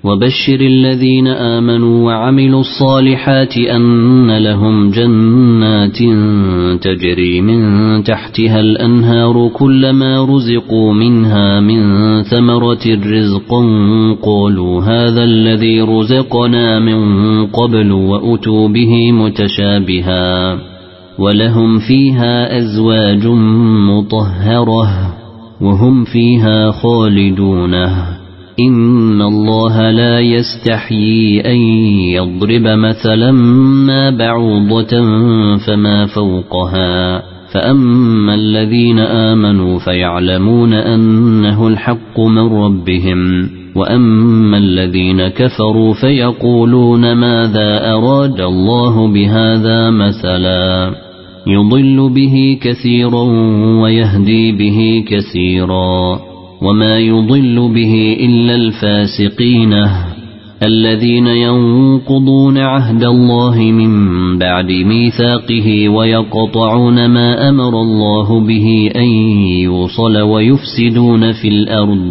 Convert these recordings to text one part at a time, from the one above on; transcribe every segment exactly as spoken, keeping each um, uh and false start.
وبشر الذين آمنوا وعملوا الصالحات أن لهم جنات تجري من تحتها الأنهار كلما رزقوا منها من ثمرة رزقا قالوا هذا الذي رزقنا من قبل وأتوا به متشابها ولهم فيها أزواج مطهرة وهم فيها خالدون إن الله لا يستحيي أن يضرب مثلا ما بعوضة فما فوقها فأما الذين آمنوا فيعلمون أنه الحق من ربهم وأما الذين كفروا فيقولون ماذا أراد الله بهذا مثلا يضل به كثيرا ويهدي به كثيرا وما يضل به إلا الفاسقين الذين ينقضون عهد الله من بعد ميثاقه ويقطعون ما أمر الله به أن يوصل ويفسدون في الأرض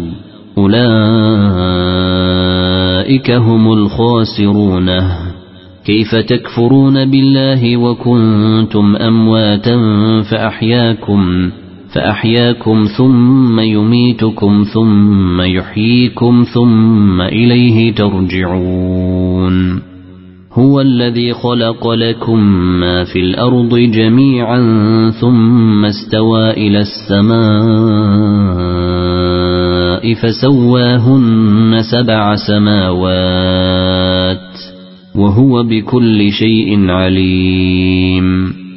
أولئك هم الخاسرون كيف تكفرون بالله وكنتم أمواتا فأحياكم فأحياكم ثم يميتكم ثم يحييكم ثم إليه ترجعون هو الذي خلق لكم ما في الأرض جميعا ثم استوى إلى السماء فسواهن سبع سماوات وهو بكل شيء عليم